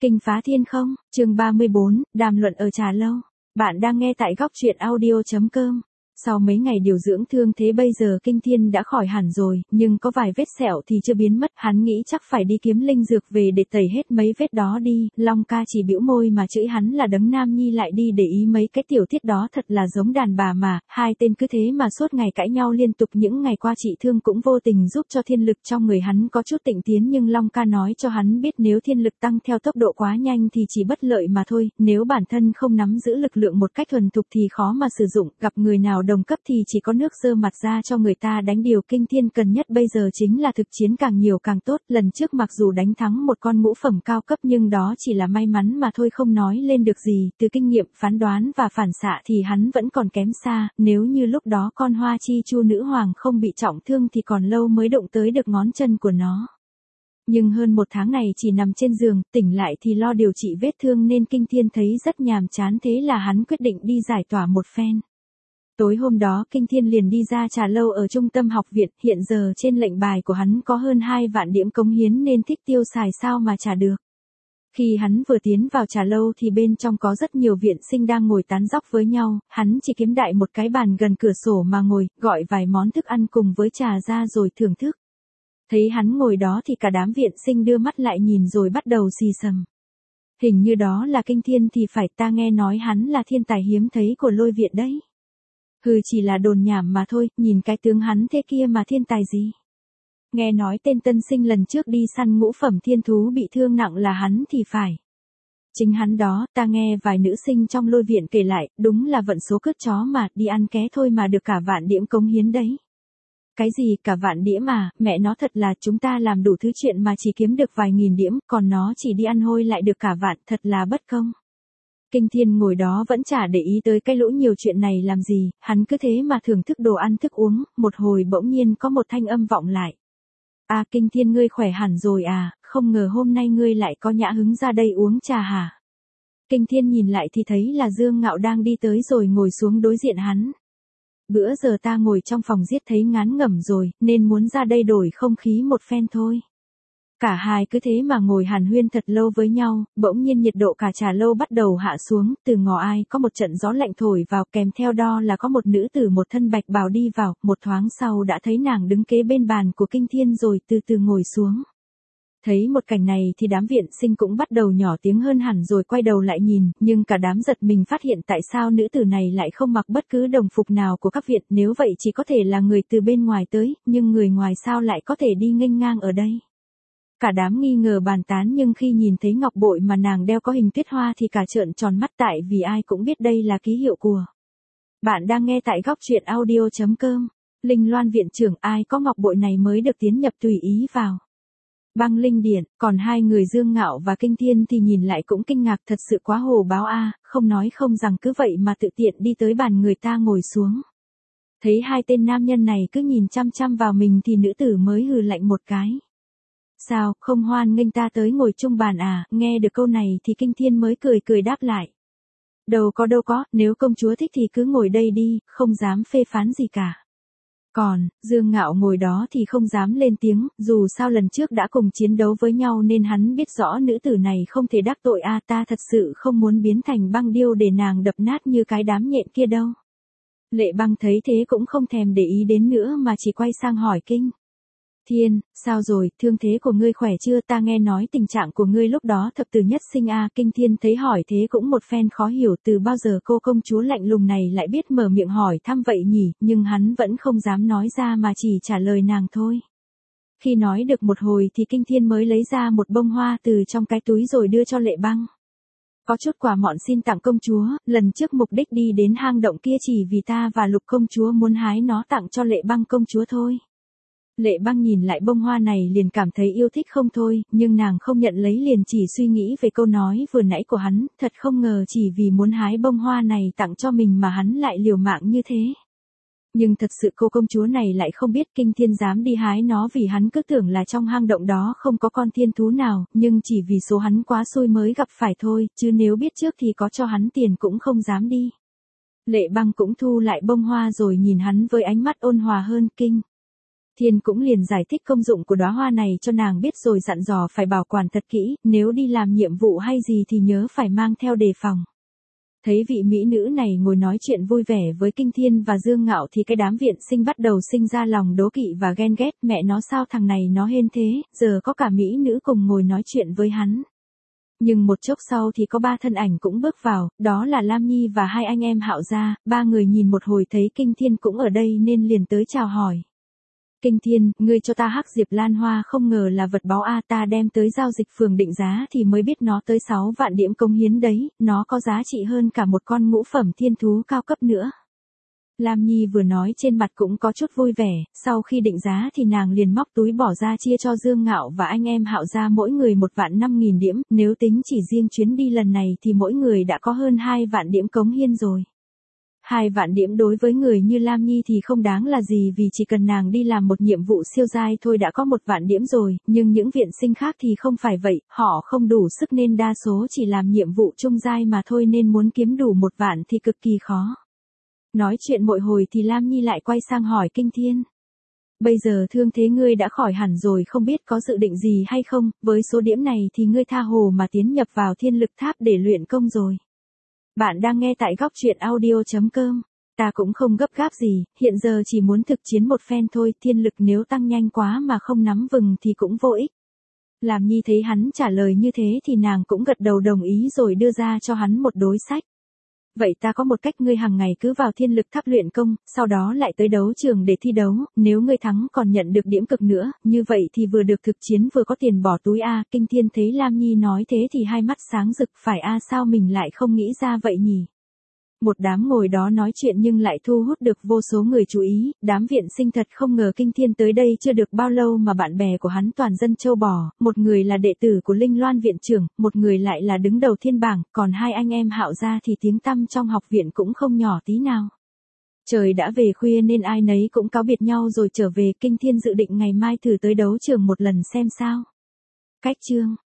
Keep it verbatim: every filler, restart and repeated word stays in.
Kinh phá thiên không, chương ba mươi bốn, đàm luận ở trà lâu. Bạn đang nghe tại góc truyện audio chấm com. Sau mấy ngày điều dưỡng thương thế bây giờ Kinh Thiên đã khỏi hẳn rồi, nhưng có vài vết sẹo thì chưa biến mất, hắn nghĩ chắc phải đi kiếm linh dược về để tẩy hết mấy vết đó đi. Long ca chỉ bĩu môi mà chửi hắn là đấng nam nhi lại đi để ý mấy cái tiểu tiết đó thật là giống đàn bà mà, hai tên cứ thế mà suốt ngày cãi nhau liên tục. Những ngày qua trị thương cũng vô tình giúp cho thiên lực trong người hắn có chút tịnh tiến, nhưng Long ca nói cho hắn biết nếu thiên lực tăng theo tốc độ quá nhanh thì chỉ bất lợi mà thôi, nếu bản thân không nắm giữ lực lượng một cách thuần thục thì khó mà sử dụng, gặp người nào đồng cấp thì chỉ có nước dơ mặt ra cho người ta đánh. Điều Kinh Thiên cần nhất bây giờ chính là thực chiến càng nhiều càng tốt. Lần trước mặc dù đánh thắng một con ngũ phẩm cao cấp nhưng đó chỉ là may mắn mà thôi, không nói lên được gì, từ kinh nghiệm phán đoán và phản xạ thì hắn vẫn còn kém xa, nếu như lúc đó con Hoa Chi Chu nữ hoàng không bị trọng thương thì còn lâu mới đụng tới được ngón chân của nó. Nhưng hơn một tháng này chỉ nằm trên giường, tỉnh lại thì lo điều trị vết thương nên Kinh Thiên thấy rất nhàm chán, thế là hắn quyết định đi giải tỏa một phen. Tối hôm đó Kinh Thiên liền đi ra trà lâu ở trung tâm học viện, hiện giờ trên lệnh bài của hắn có hơn hai vạn điểm cống hiến nên thích tiêu xài sao mà trả được. Khi hắn vừa tiến vào trà lâu thì bên trong có rất nhiều viện sinh đang ngồi tán dóc với nhau, hắn chỉ kiếm đại một cái bàn gần cửa sổ mà ngồi, gọi vài món thức ăn cùng với trà ra rồi thưởng thức. Thấy hắn ngồi đó thì cả đám viện sinh đưa mắt lại nhìn rồi bắt đầu xì xầm. Hình như đó là Kinh Thiên thì phải, ta nghe nói hắn là thiên tài hiếm thấy của Lôi viện đấy. Hừ, chỉ là đồn nhảm mà thôi, nhìn cái tướng hắn thế kia mà thiên tài gì. Nghe nói tên tân sinh lần trước đi săn ngũ phẩm thiên thú bị thương nặng là hắn thì phải. Chính hắn đó, ta nghe vài nữ sinh trong Lôi viện kể lại, đúng là vận số cướp chó mà, đi ăn ké thôi mà được cả vạn điểm cống hiến đấy. Cái gì cả vạn điểm mà, mẹ nó thật là chúng ta làm đủ thứ chuyện mà chỉ kiếm được vài nghìn điểm, còn nó chỉ đi ăn hôi lại được cả vạn, thật là bất công. Kinh Thiên ngồi đó vẫn chả để ý tới cái lũ nhiều chuyện này làm gì, hắn cứ thế mà thưởng thức đồ ăn thức uống, một hồi bỗng nhiên có một thanh âm vọng lại. À, Kinh Thiên ngươi khỏe hẳn rồi à, không ngờ hôm nay ngươi lại có nhã hứng ra đây uống trà hả? Kinh Thiên nhìn lại thì thấy là Dương Ngạo đang đi tới rồi ngồi xuống đối diện hắn. Bữa giờ ta ngồi trong phòng giết thấy ngán ngẩm rồi, nên muốn ra đây đổi không khí một phen thôi. Cả hai cứ thế mà ngồi hàn huyên thật lâu với nhau, bỗng nhiên nhiệt độ cả trà lâu bắt đầu hạ xuống, từ ngõ ai có một trận gió lạnh thổi vào, kèm theo đó là có một nữ tử một thân bạch bào đi vào, một thoáng sau đã thấy nàng đứng kế bên bàn của Kinh Thiên rồi từ từ ngồi xuống. Thấy một cảnh này thì đám viện sinh cũng bắt đầu nhỏ tiếng hơn hẳn rồi quay đầu lại nhìn, nhưng cả đám giật mình phát hiện tại sao nữ tử này lại không mặc bất cứ đồng phục nào của các viện, nếu vậy chỉ có thể là người từ bên ngoài tới, nhưng người ngoài sao lại có thể đi nghênh ngang ở đây. Cả đám nghi ngờ bàn tán, nhưng khi nhìn thấy ngọc bội mà nàng đeo có hình tuyết hoa thì cả trợn tròn mắt, tại vì ai cũng biết đây là ký hiệu của. Bạn đang nghe tại góc truyện audio chấm com. Linh Loan viện trưởng, ai có ngọc bội này mới được tiến nhập tùy ý vào Băng Linh Điện, còn hai người Dương Ngạo và Kinh Thiên thì nhìn lại cũng kinh ngạc, thật sự quá hồ báo a, không nói không rằng cứ vậy mà tự tiện đi tới bàn người ta ngồi xuống. Thấy hai tên nam nhân này cứ nhìn chăm chăm vào mình thì nữ tử mới hừ lạnh một cái. Sao, không hoan nghênh ta tới ngồi chung bàn à? Nghe được câu này thì Kinh Thiên mới cười cười đáp lại. Đâu có đâu có, nếu công chúa thích thì cứ ngồi đây đi, không dám phê phán gì cả. Còn, Dương Ngạo ngồi đó thì không dám lên tiếng, dù sao lần trước đã cùng chiến đấu với nhau nên hắn biết rõ nữ tử này không thể đắc tội a, ta thật sự không muốn biến thành băng điêu để nàng đập nát như cái đám nhện kia đâu. Lệ Băng thấy thế cũng không thèm để ý đến nữa mà chỉ quay sang hỏi Kinh Thiên, sao rồi, thương thế của ngươi khỏe chưa, ta nghe nói tình trạng của ngươi lúc đó thập tử nhất sinh a. Kinh Thiên thấy hỏi thế cũng một phen khó hiểu, từ bao giờ cô công chúa lạnh lùng này lại biết mở miệng hỏi thăm vậy nhỉ, nhưng hắn vẫn không dám nói ra mà chỉ trả lời nàng thôi. Khi nói được một hồi thì Kinh Thiên mới lấy ra một bông hoa từ trong cái túi rồi đưa cho Lệ Băng. Có chút quà mọn xin tặng công chúa, lần trước mục đích đi đến hang động kia chỉ vì ta và Lục công chúa muốn hái nó tặng cho Lệ Băng công chúa thôi. Lệ Băng nhìn lại bông hoa này liền cảm thấy yêu thích không thôi, nhưng nàng không nhận lấy, liền chỉ suy nghĩ về câu nói vừa nãy của hắn, thật không ngờ chỉ vì muốn hái bông hoa này tặng cho mình mà hắn lại liều mạng như thế. Nhưng thật sự cô công chúa này lại không biết Kinh Thiên dám đi hái nó vì hắn cứ tưởng là trong hang động đó không có con thiên thú nào, nhưng chỉ vì số hắn quá xui mới gặp phải thôi, chứ nếu biết trước thì có cho hắn tiền cũng không dám đi. Lệ Băng cũng thu lại bông hoa rồi nhìn hắn với ánh mắt ôn hòa hơn. Kinh Thiên cũng liền giải thích công dụng của đóa hoa này cho nàng biết rồi dặn dò phải bảo quản thật kỹ, nếu đi làm nhiệm vụ hay gì thì nhớ phải mang theo đề phòng. Thấy vị mỹ nữ này ngồi nói chuyện vui vẻ với Kinh Thiên và Dương Ngạo thì cái đám viện sinh bắt đầu sinh ra lòng đố kỵ và ghen ghét, mẹ nó sao thằng này nó hên thế, giờ có cả mỹ nữ cùng ngồi nói chuyện với hắn. Nhưng một chốc sau thì có ba thân ảnh cũng bước vào, đó là Lam Nhi và hai anh em Hạo gia, ba người nhìn một hồi thấy Kinh Thiên cũng ở đây nên liền tới chào hỏi. Kinh Thiên, ngươi cho ta hắc diệp lan hoa không ngờ là vật báu a, ta đem tới giao dịch phường định giá thì mới biết nó tới sáu vạn điểm công hiến đấy, nó có giá trị hơn cả một con ngũ phẩm thiên thú cao cấp nữa. Lam Nhi vừa nói trên mặt cũng có chút vui vẻ, sau khi định giá thì nàng liền móc túi bỏ ra chia cho Dương Ngạo và anh em Hạo gia mỗi người một vạn năm nghìn điểm, nếu tính chỉ riêng chuyến đi lần này thì mỗi người đã có hơn hai vạn điểm cống hiến rồi. Hai vạn điểm đối với người như Lam Nhi thì không đáng là gì vì chỉ cần nàng đi làm một nhiệm vụ siêu giai thôi đã có một vạn điểm rồi, nhưng những viện sinh khác thì không phải vậy, họ không đủ sức nên đa số chỉ làm nhiệm vụ trung giai mà thôi nên muốn kiếm đủ một vạn thì cực kỳ khó. Nói chuyện một hồi thì Lam Nhi lại quay sang hỏi Kinh Thiên. Bây giờ thương thế ngươi đã khỏi hẳn rồi không biết có dự định gì hay không, với số điểm này thì ngươi tha hồ mà tiến nhập vào thiên lực tháp để luyện công rồi. Bạn đang nghe tại góc truyện audio chấm com. Ta cũng không gấp gáp gì, hiện giờ chỉ muốn thực chiến một phen thôi, thiên lực nếu tăng nhanh quá mà không nắm vừng thì cũng vô ích. Lam Nhi thấy hắn trả lời như thế thì nàng cũng gật đầu đồng ý rồi đưa ra cho hắn một đối sách. Vậy ta có một cách, ngươi hàng ngày cứ vào thiên lực tháp luyện công, sau đó lại tới đấu trường để thi đấu, nếu ngươi thắng còn nhận được điểm cực nữa, như vậy thì vừa được thực chiến vừa có tiền bỏ túi a. Kinh Thiên thấy Lam Nhi nói thế thì hai mắt sáng rực, phải a, sao mình lại không nghĩ ra vậy nhỉ? Một đám ngồi đó nói chuyện nhưng lại thu hút được vô số người chú ý, đám viện sinh thật không ngờ Kinh Thiên tới đây chưa được bao lâu mà bạn bè của hắn toàn dân châu bò, một người là đệ tử của Linh Loan viện trưởng, một người lại là đứng đầu thiên bảng, còn hai anh em Hạo gia thì tiếng tăm trong học viện cũng không nhỏ tí nào. Trời đã về khuya nên ai nấy cũng cáo biệt nhau rồi trở về. Kinh Thiên dự định ngày mai thử tới đấu trường một lần xem sao. Cách chương